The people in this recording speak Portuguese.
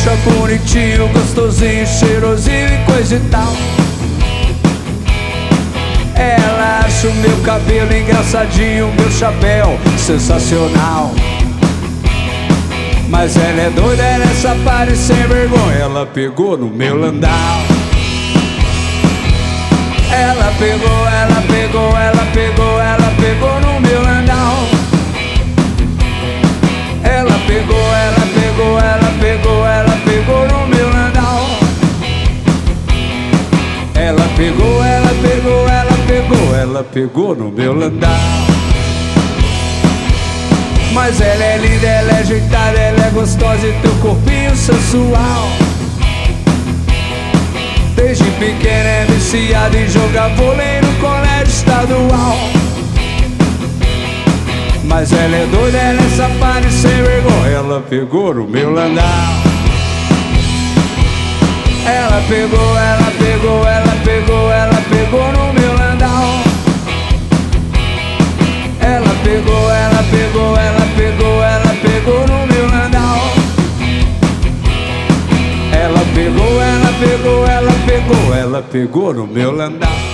acha bonitinho, gostosinho, cheirosinho e coisa e tal. Ela acha o meu cabelo engraçadinho, o meu chapéu sensacional. Mas ela é doida, ela é safada e sem vergonha. Ela pegou no meu landau. Ela pegou, ela pegou, ela pegou, ela pegou no meu landau. Ela pegou, ela pegou, ela pegou, ela pegou no meu landau. Ela pegou, ela pegou, ela pegou, ela pegou no meu landau. Mas ela é linda, ela é ajeitada, ela é gostosa e teu corpinho sensual. Desde pequena é viciada em jogar vôlei no colégio estadual. Mas ela é doida, ela é safada e sem vergonha. Ela pegou no meu landau. Ela pegou, ela pegou, ela pegou, ela pegou no meu landau. Ela pegou, ela pegou, ela pegou, ela pegou no meu landau. Ela pegou, ela pegou, ela pegou, ela pegou no meu landau.